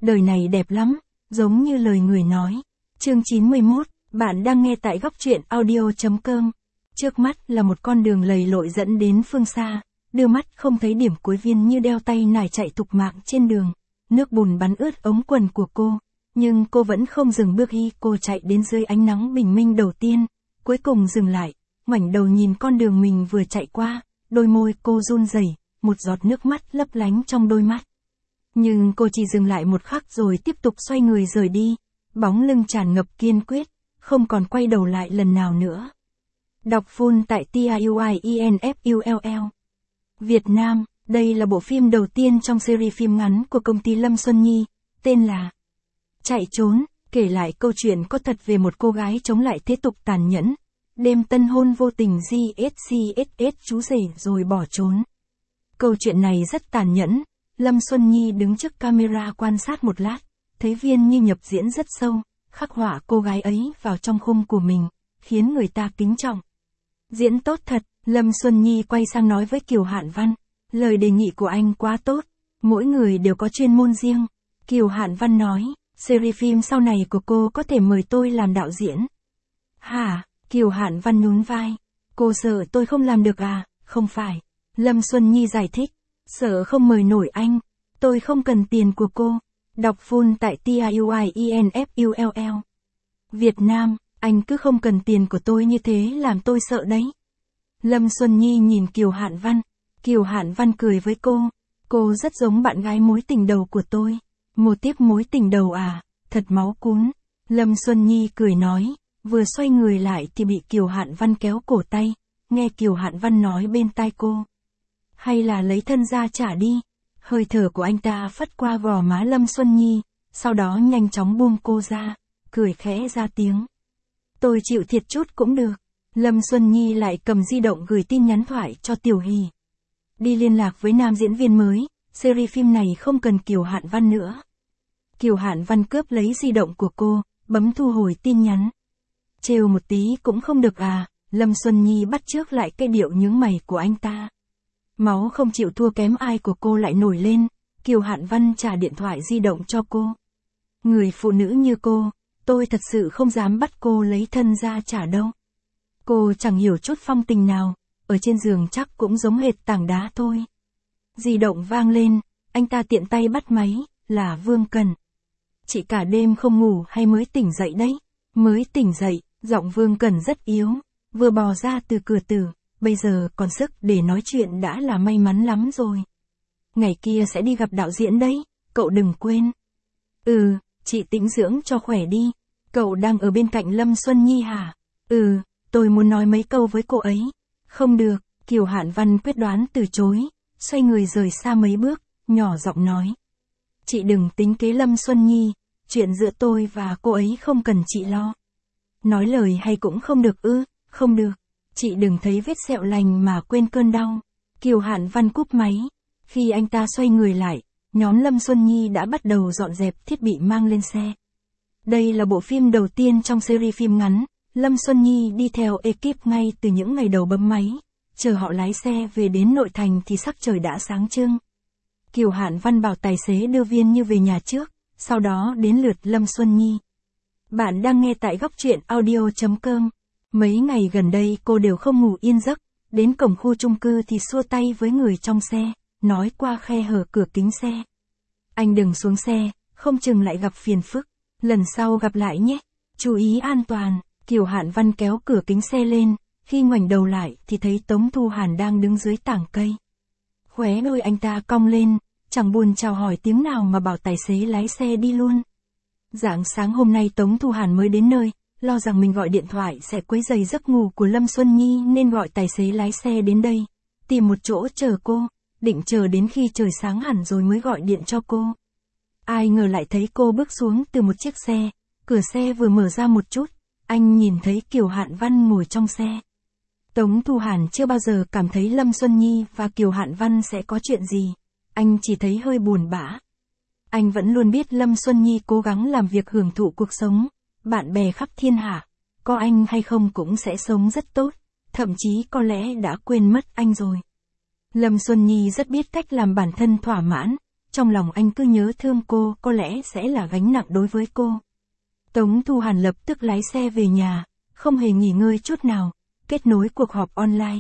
Đời này đẹp lắm, giống như lời người nói. Chương 91, bạn đang nghe tại góc truyện audio.com. Trước mắt là một con đường lầy lội dẫn đến phương xa, đưa mắt không thấy điểm cuối, Viên như đeo tay nải chạy thục mạng trên đường. Nước bùn bắn ướt ống quần của cô, nhưng cô vẫn không dừng bước. Cô chạy đến dưới ánh nắng bình minh đầu tiên, cuối cùng dừng lại, ngoảnh đầu nhìn con đường mình vừa chạy qua, đôi môi cô run rẩy, một giọt nước mắt lấp lánh trong đôi mắt. Nhưng cô chỉ dừng lại một khắc rồi tiếp tục xoay người rời đi, bóng lưng tràn ngập kiên quyết, không còn quay đầu lại lần nào nữa. Đọc full tại TIUIENFULL. Việt Nam, đây là bộ phim đầu tiên trong series phim ngắn của công ty Lâm Xuân Nhi, tên là Chạy Trốn, kể lại câu chuyện có thật về một cô gái chống lại thế tục tàn nhẫn, đêm tân hôn vô tình GSCSS chú rể rồi bỏ trốn. Câu chuyện này rất tàn nhẫn. Lâm Xuân Nhi đứng trước camera quan sát một lát, thấy Viên như nhập diễn rất sâu, khắc họa cô gái ấy vào trong khung của mình, khiến người ta kính trọng. Diễn tốt thật. Lâm Xuân Nhi quay sang nói với Kiều Hạn Văn, lời đề nghị của anh quá tốt, mỗi người đều có chuyên môn riêng. Kiều Hạn Văn nói, series phim sau này của cô có thể mời tôi làm đạo diễn. Hả? Kiều Hạn Văn nhún vai, cô sợ tôi không làm được à? Không phải. Lâm Xuân Nhi giải thích, sợ không mời nổi anh, tôi không cần tiền của cô. Đọc full tại TIUIENFULL. Việt Nam, anh cứ không cần tiền của tôi như thế làm tôi sợ đấy. Lâm Xuân Nhi nhìn Kiều Hạn Văn. Kiều Hạn Văn cười với cô rất giống bạn gái mối tình đầu của tôi. Một tiếp mối tình đầu à, thật máu cún. Lâm Xuân Nhi cười nói, vừa xoay người lại thì bị Kiều Hạn Văn kéo cổ tay, nghe Kiều Hạn Văn nói bên tai cô. Hay là lấy thân ra trả đi. Hơi thở của anh ta phất qua gò má Lâm Xuân Nhi, sau đó nhanh chóng buông cô ra, cười khẽ ra tiếng. Tôi chịu thiệt chút cũng được. Lâm Xuân Nhi lại cầm di động gửi tin nhắn thoại cho Tiểu Hỷ. Đi liên lạc với nam diễn viên mới, series phim này không cần Kiều Hạn Văn nữa. Kiều Hạn Văn cướp lấy di động của cô, bấm thu hồi tin nhắn. Trêu một tí cũng không được à? Lâm Xuân Nhi bắt chước lại cái điệu nhướng mày của anh ta. Máu không chịu thua kém ai của cô lại nổi lên. Kiều Hạn Văn trả điện thoại di động cho cô. Người phụ nữ như cô, tôi thật sự không dám bắt cô lấy thân ra trả đâu. Cô chẳng hiểu chút phong tình nào, ở trên giường chắc cũng giống hệt tảng đá thôi. Di động vang lên, anh ta tiện tay bắt máy, là Vương Cần. Chị cả đêm không ngủ hay mới tỉnh dậy đấy? Mới tỉnh dậy, giọng Vương Cần rất yếu, vừa bò ra từ cửa tử, bây giờ còn sức để nói chuyện đã là may mắn lắm rồi. Ngày kia sẽ đi gặp đạo diễn đấy, cậu đừng quên. Chị tĩnh dưỡng cho khỏe đi. Cậu đang ở bên cạnh Lâm Xuân Nhi hả? Tôi muốn nói mấy câu với cô ấy. Không được, Kiều Hạn Văn quyết đoán từ chối, xoay người rời xa mấy bước, nhỏ giọng nói. Chị đừng tính kế Lâm Xuân Nhi, chuyện giữa tôi và cô ấy không cần chị lo. Nói lời hay cũng không được không được. Chị đừng thấy vết sẹo lành mà quên cơn đau. Kiều Hạn Văn cúp máy. Khi anh ta xoay người lại, nhóm Lâm Xuân Nhi đã bắt đầu dọn dẹp thiết bị mang lên xe. Đây là bộ phim đầu tiên trong series phim ngắn. Lâm Xuân Nhi đi theo ekip ngay từ những ngày đầu bấm máy, chờ họ lái xe về đến nội thành thì sắc trời đã sáng trưng. Kiều Hạn Văn bảo tài xế đưa Viên như về nhà trước, sau đó đến lượt Lâm Xuân Nhi. Bạn đang nghe tại góc truyện audio.com. Mấy ngày gần đây cô đều không ngủ yên giấc, đến cổng khu chung cư thì xua tay với người trong xe, nói qua khe hở cửa kính xe. Anh đừng xuống xe, không chừng lại gặp phiền phức, lần sau gặp lại nhé, chú ý an toàn. Kiều Hạn Văn kéo cửa kính xe lên, khi ngoảnh đầu lại thì thấy Tống Thu Hàn đang đứng dưới tảng cây. Khóe môi anh ta cong lên, chẳng buồn chào hỏi tiếng nào mà bảo tài xế lái xe đi luôn. Rạng sáng hôm nay Tống Thu Hàn mới đến nơi, lo rằng mình gọi điện thoại sẽ quấy rầy giấc ngủ của Lâm Xuân Nhi nên gọi tài xế lái xe đến đây, tìm một chỗ chờ cô, định chờ đến khi trời sáng hẳn rồi mới gọi điện cho cô. Ai ngờ lại thấy cô bước xuống từ một chiếc xe, cửa xe vừa mở ra một chút, anh nhìn thấy Kiều Hạn Văn ngồi trong xe. Tống Thu Hàn chưa bao giờ cảm thấy Lâm Xuân Nhi và Kiều Hạn Văn sẽ có chuyện gì, anh chỉ thấy hơi buồn bã. Anh vẫn luôn biết Lâm Xuân Nhi cố gắng làm việc hưởng thụ cuộc sống, bạn bè khắp thiên hạ, có anh hay không cũng sẽ sống rất tốt, thậm chí có lẽ đã quên mất anh rồi. Lâm Xuân Nhi rất biết cách làm bản thân thỏa mãn, trong lòng anh cứ nhớ thương cô, có lẽ sẽ là gánh nặng đối với cô. Tống Thu Hàn lập tức lái xe về nhà, không hề nghỉ ngơi chút nào, kết nối cuộc họp online.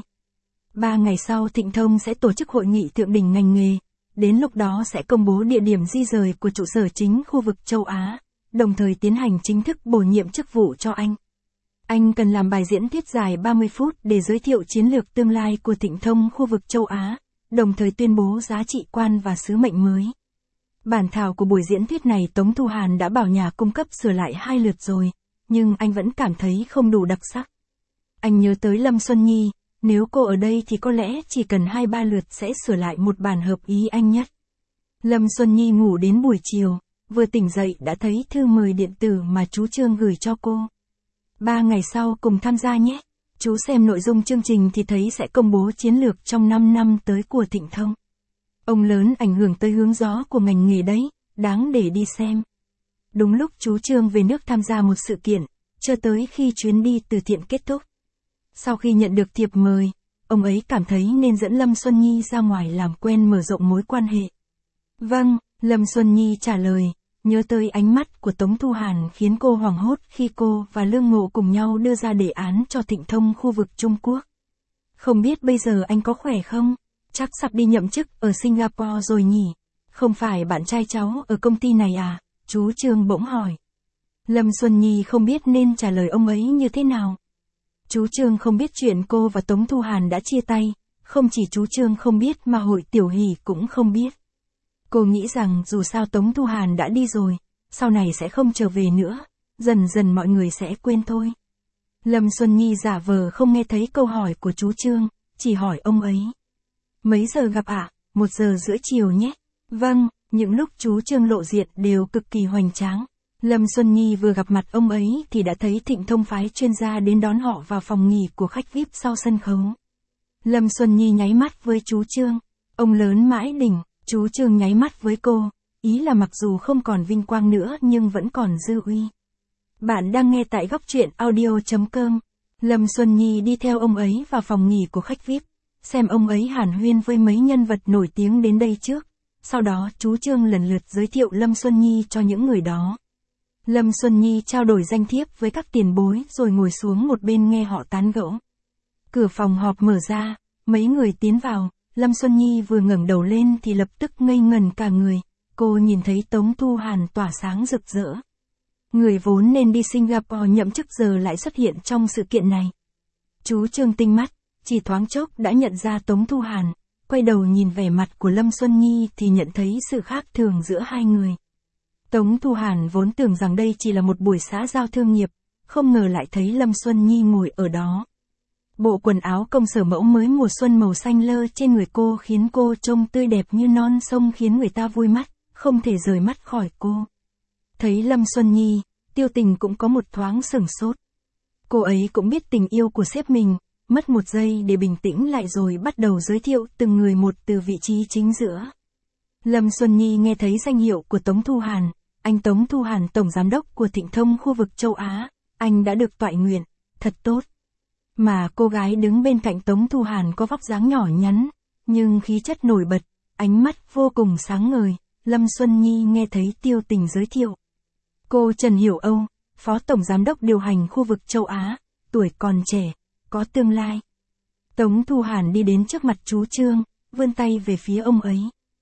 3 ngày sau Thịnh Thông sẽ tổ chức hội nghị thượng đỉnh ngành nghề, đến lúc đó sẽ công bố địa điểm di rời của trụ sở chính khu vực châu Á, đồng thời tiến hành chính thức bổ nhiệm chức vụ cho anh. Anh cần làm bài diễn thuyết dài 30 phút để giới thiệu chiến lược tương lai của Thịnh Thông khu vực châu Á, đồng thời tuyên bố giá trị quan và sứ mệnh mới. Bản thảo của buổi diễn thuyết này Tống Thu Hàn đã bảo nhà cung cấp sửa lại 2 lượt rồi, nhưng anh vẫn cảm thấy không đủ đặc sắc. Anh nhớ tới Lâm Xuân Nhi, nếu cô ở đây thì có lẽ chỉ cần 2-3 lượt sẽ sửa lại một bản hợp ý anh nhất. Lâm Xuân Nhi ngủ đến buổi chiều, vừa tỉnh dậy đã thấy thư mời điện tử mà chú Trương gửi cho cô. 3 ngày sau cùng tham gia nhé. Chú xem nội dung chương trình thì thấy sẽ công bố chiến lược trong 5 năm tới của Thịnh Thông. Ông lớn ảnh hưởng tới hướng gió của ngành nghề đấy, đáng để đi xem. Đúng lúc chú Trương về nước tham gia một sự kiện, cho tới khi chuyến đi từ thiện kết thúc. Sau khi nhận được thiệp mời, ông ấy cảm thấy nên dẫn Lâm Xuân Nhi ra ngoài làm quen mở rộng mối quan hệ. Vâng, Lâm Xuân Nhi trả lời, nhớ tới ánh mắt của Tống Thu Hàn khiến cô hoảng hốt khi cô và Lương Ngộ cùng nhau đưa ra đề án cho Thịnh Thông khu vực Trung Quốc. Không biết bây giờ anh có khỏe không? Chắc sắp đi nhậm chức ở Singapore rồi nhỉ? Không phải bạn trai cháu ở công ty này à? Chú Trương bỗng hỏi. Lâm Xuân Nhi không biết nên trả lời ông ấy như thế nào. Chú Trương không biết chuyện cô và Tống Thu Hàn đã chia tay, không chỉ chú Trương không biết mà Hội Tiểu Hỷ cũng không biết. Cô nghĩ rằng dù sao Tống Thu Hàn đã đi rồi, sau này sẽ không trở về nữa, dần dần mọi người sẽ quên thôi. Lâm Xuân Nhi giả vờ không nghe thấy câu hỏi của chú Trương, chỉ hỏi ông ấy. Mấy giờ gặp ạ? 1:30 chiều nhé. Vâng, những lúc chú Trương lộ diện đều cực kỳ hoành tráng. Lâm Xuân Nhi vừa gặp mặt ông ấy thì đã thấy Thịnh Thông phái chuyên gia đến đón họ vào phòng nghỉ của khách VIP sau sân khấu. Lâm Xuân Nhi nháy mắt với chú Trương. Ông lớn mãi đỉnh, chú Trương nháy mắt với cô, ý là mặc dù không còn vinh quang nữa nhưng vẫn còn dư uy. Bạn đang nghe tại góc truyện audio.com. Lâm Xuân Nhi đi theo ông ấy vào phòng nghỉ của khách VIP, xem ông ấy hàn huyên với mấy nhân vật nổi tiếng đến đây trước. Sau đó chú Trương lần lượt giới thiệu Lâm Xuân Nhi cho những người đó. Lâm Xuân Nhi trao đổi danh thiếp với các tiền bối rồi ngồi xuống một bên nghe họ tán gẫu. Cửa phòng họp mở ra, mấy người tiến vào, Lâm Xuân Nhi vừa ngẩng đầu lên thì lập tức ngây ngần cả người, cô nhìn thấy Tống Thu Hàn tỏa sáng rực rỡ. Người vốn nên đi Singapore nhậm chức giờ lại xuất hiện trong sự kiện này. Chú Trương tinh mắt, chỉ thoáng chốc đã nhận ra Tống Thu Hàn, quay đầu nhìn vẻ mặt của Lâm Xuân Nhi thì nhận thấy sự khác thường giữa hai người. Tống Thu Hàn vốn tưởng rằng đây chỉ là một buổi xã giao thương nghiệp, không ngờ lại thấy Lâm Xuân Nhi ngồi ở đó. Bộ quần áo công sở mẫu mới mùa xuân màu xanh lơ trên người cô khiến cô trông tươi đẹp như non sông khiến người ta vui mắt, không thể rời mắt khỏi cô. Thấy Lâm Xuân Nhi, Tiêu Tình cũng có một thoáng sửng sốt. Cô ấy cũng biết tình yêu của sếp mình, mất một giây để bình tĩnh lại rồi bắt đầu giới thiệu từng người một từ vị trí chính giữa. Lâm Xuân Nhi nghe thấy danh hiệu của Tống Thu Hàn, anh Tống Thu Hàn tổng giám đốc của Thịnh Thông khu vực châu Á, anh đã được toại nguyện, thật tốt. Mà cô gái đứng bên cạnh Tống Thu Hàn có vóc dáng nhỏ nhắn, nhưng khí chất nổi bật, ánh mắt vô cùng sáng ngời. Lâm Xuân Nhi nghe thấy Tiêu Tình giới thiệu. Cô Trần Hiểu Âu, Phó Tổng Giám đốc điều hành khu vực châu Á, tuổi còn trẻ, có tương lai. Tống Thu Hàn đi đến trước mặt chú Trương, vươn tay về phía ông ấy.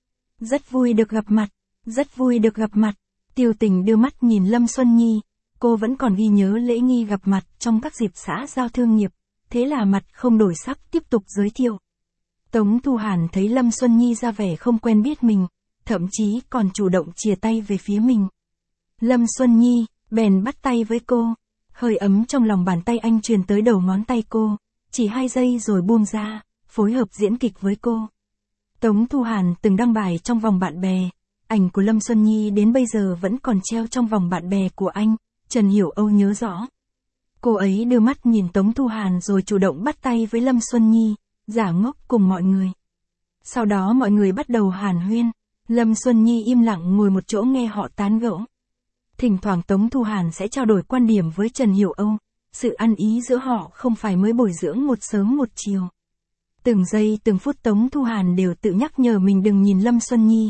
Rất vui được gặp mặt, rất vui được gặp mặt. Tiêu Tình đưa mắt nhìn Lâm Xuân Nhi, cô vẫn còn ghi nhớ lễ nghi gặp mặt trong các dịp xã giao thương nghiệp, thế là mặt không đổi sắc tiếp tục giới thiệu. Tống Thu Hàn thấy Lâm Xuân Nhi ra vẻ không quen biết mình, thậm chí còn chủ động chìa tay về phía mình. Lâm Xuân Nhi, bèn bắt tay với cô, hơi ấm trong lòng bàn tay anh truyền tới đầu ngón tay cô, chỉ 2 giây rồi buông ra, phối hợp diễn kịch với cô. Tống Thu Hàn từng đăng bài trong vòng bạn bè, ảnh của Lâm Xuân Nhi đến bây giờ vẫn còn treo trong vòng bạn bè của anh, Trần Hiểu Âu nhớ rõ. Cô ấy đưa mắt nhìn Tống Thu Hàn rồi chủ động bắt tay với Lâm Xuân Nhi, giả ngốc cùng mọi người. Sau đó mọi người bắt đầu hàn huyên, Lâm Xuân Nhi im lặng ngồi một chỗ nghe họ tán gẫu. Thỉnh thoảng Tống Thu Hàn sẽ trao đổi quan điểm với Trần Hiểu Âu, sự ăn ý giữa họ không phải mới bồi dưỡng một sớm một chiều. Từng giây từng phút Tống Thu Hàn đều tự nhắc nhở mình đừng nhìn Lâm Xuân Nhi,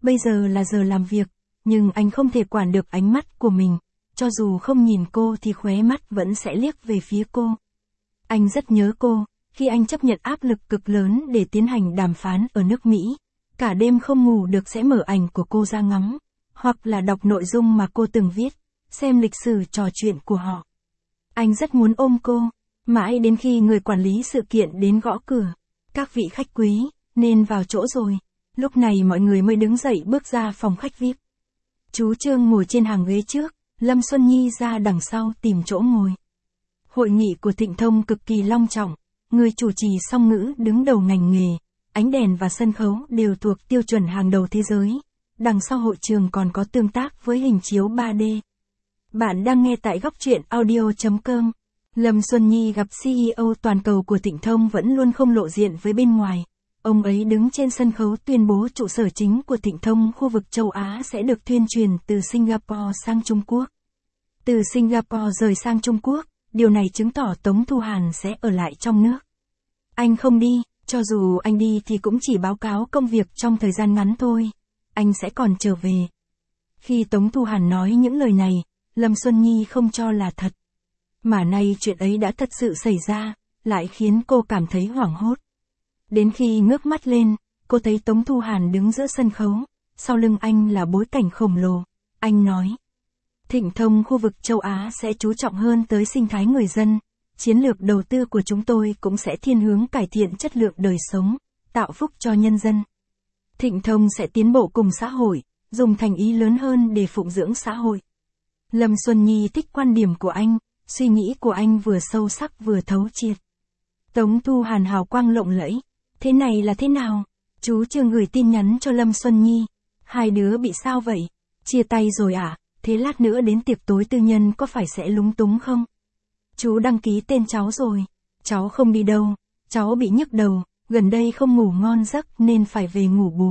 Bây giờ là giờ làm việc, nhưng anh không thể quản được ánh mắt của mình. Cho dù không nhìn cô thì khóe mắt vẫn sẽ liếc về phía cô. Anh rất nhớ cô, khi anh chấp nhận áp lực cực lớn để tiến hành đàm phán ở nước Mỹ. Cả đêm không ngủ được sẽ mở ảnh của cô ra ngắm, hoặc là đọc nội dung mà cô từng viết, xem lịch sử trò chuyện của họ. Anh rất muốn ôm cô, mãi đến khi người quản lý sự kiện đến gõ cửa. Các vị khách quý, nên vào chỗ rồi. Lúc này mọi người mới đứng dậy bước ra phòng khách VIP. Chú Trương ngồi trên hàng ghế trước, Lâm Xuân Nhi ra đằng sau tìm chỗ ngồi. Hội nghị của Thịnh Thông cực kỳ long trọng, người chủ trì song ngữ đứng đầu ngành nghề, ánh đèn và sân khấu đều thuộc tiêu chuẩn hàng đầu thế giới. Đằng sau hội trường còn có tương tác với hình chiếu 3D. Bạn đang nghe tại góc truyện audio.com. Lâm Xuân Nhi gặp CEO toàn cầu của Thịnh Thông vẫn luôn không lộ diện với bên ngoài. Ông ấy đứng trên sân khấu tuyên bố trụ sở chính của Thịnh Thông khu vực châu Á sẽ được tuyên truyền từ Singapore sang Trung Quốc. Từ Singapore rời sang Trung Quốc, điều này chứng tỏ Tống Thu Hàn sẽ ở lại trong nước. Anh không đi, cho dù anh đi thì cũng chỉ báo cáo công việc trong thời gian ngắn thôi. Anh sẽ còn trở về. Khi Tống Thu Hàn nói những lời này, Lâm Xuân Nhi không cho là thật. Mà nay chuyện ấy đã thật sự xảy ra, lại khiến cô cảm thấy hoảng hốt. Đến khi ngước mắt lên, cô thấy Tống Thu Hàn đứng giữa sân khấu, sau lưng anh là bối cảnh khổng lồ. Anh nói, Thịnh Thông khu vực châu Á sẽ chú trọng hơn tới sinh thái người dân, chiến lược đầu tư của chúng tôi cũng sẽ thiên hướng cải thiện chất lượng đời sống, tạo phúc cho nhân dân. Thịnh Thông sẽ tiến bộ cùng xã hội, dùng thành ý lớn hơn để phụng dưỡng xã hội. Lâm Xuân Nhi thích quan điểm của anh, suy nghĩ của anh vừa sâu sắc vừa thấu triệt. Tống Thu Hàn hào quang lộng lẫy. Thế này là thế nào? Chú Trương gửi tin nhắn cho Lâm Xuân Nhi. Hai đứa bị sao vậy? Chia tay rồi à? Thế lát nữa đến tiệc tối tư nhân có phải sẽ lúng túng không? Chú đăng ký tên cháu rồi. Cháu không đi đâu. Cháu bị nhức đầu, gần đây không ngủ ngon giấc nên phải về ngủ bù.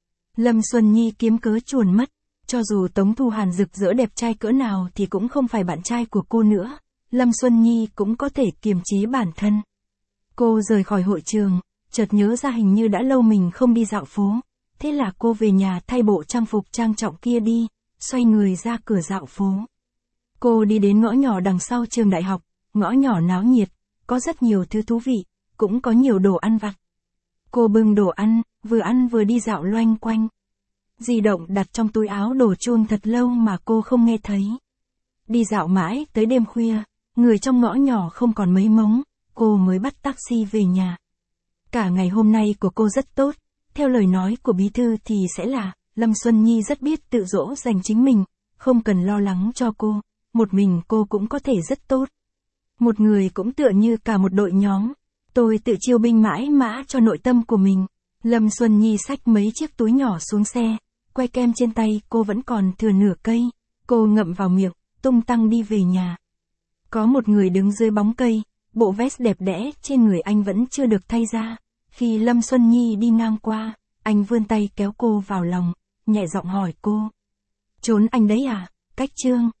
Lâm Xuân Nhi kiếm cớ chuồn mất. Cho dù Tống Thu Hàn rực rỡ đẹp trai cỡ nào thì cũng không phải bạn trai của cô nữa. Lâm Xuân Nhi cũng có thể kiềm chế bản thân. Cô rời khỏi hội trường, chợt nhớ ra hình như đã lâu mình không đi dạo phố. Thế là cô về nhà thay bộ trang phục trang trọng kia đi, xoay người ra cửa dạo phố. Cô đi đến ngõ nhỏ đằng sau trường đại học, ngõ nhỏ náo nhiệt, có rất nhiều thứ thú vị, cũng có nhiều đồ ăn vặt. Cô bưng đồ ăn vừa đi dạo loanh quanh. Di động đặt trong túi áo đổ chuông thật lâu mà cô không nghe thấy. Đi dạo mãi tới đêm khuya, người trong ngõ nhỏ không còn mấy mống, cô mới bắt taxi về nhà. Cả ngày hôm nay của cô rất tốt, theo lời nói của bí thư thì sẽ là, Lâm Xuân Nhi rất biết tự dỗ dành chính mình, không cần lo lắng cho cô, một mình cô cũng có thể rất tốt. Một người cũng tựa như cả một đội nhóm, tôi tự chiêu binh mãi mã cho nội tâm của mình. Lâm Xuân Nhi xách mấy chiếc túi nhỏ xuống xe, que kem trên tay cô vẫn còn thừa nửa cây, cô ngậm vào miệng, tung tăng đi về nhà. Có một người đứng dưới bóng cây, bộ vest đẹp đẽ trên người anh vẫn chưa được thay ra. Khi Lâm Xuân Nhi đi ngang qua, anh vươn tay kéo cô vào lòng, nhẹ giọng hỏi cô. Trốn anh đấy à, Cách Trương?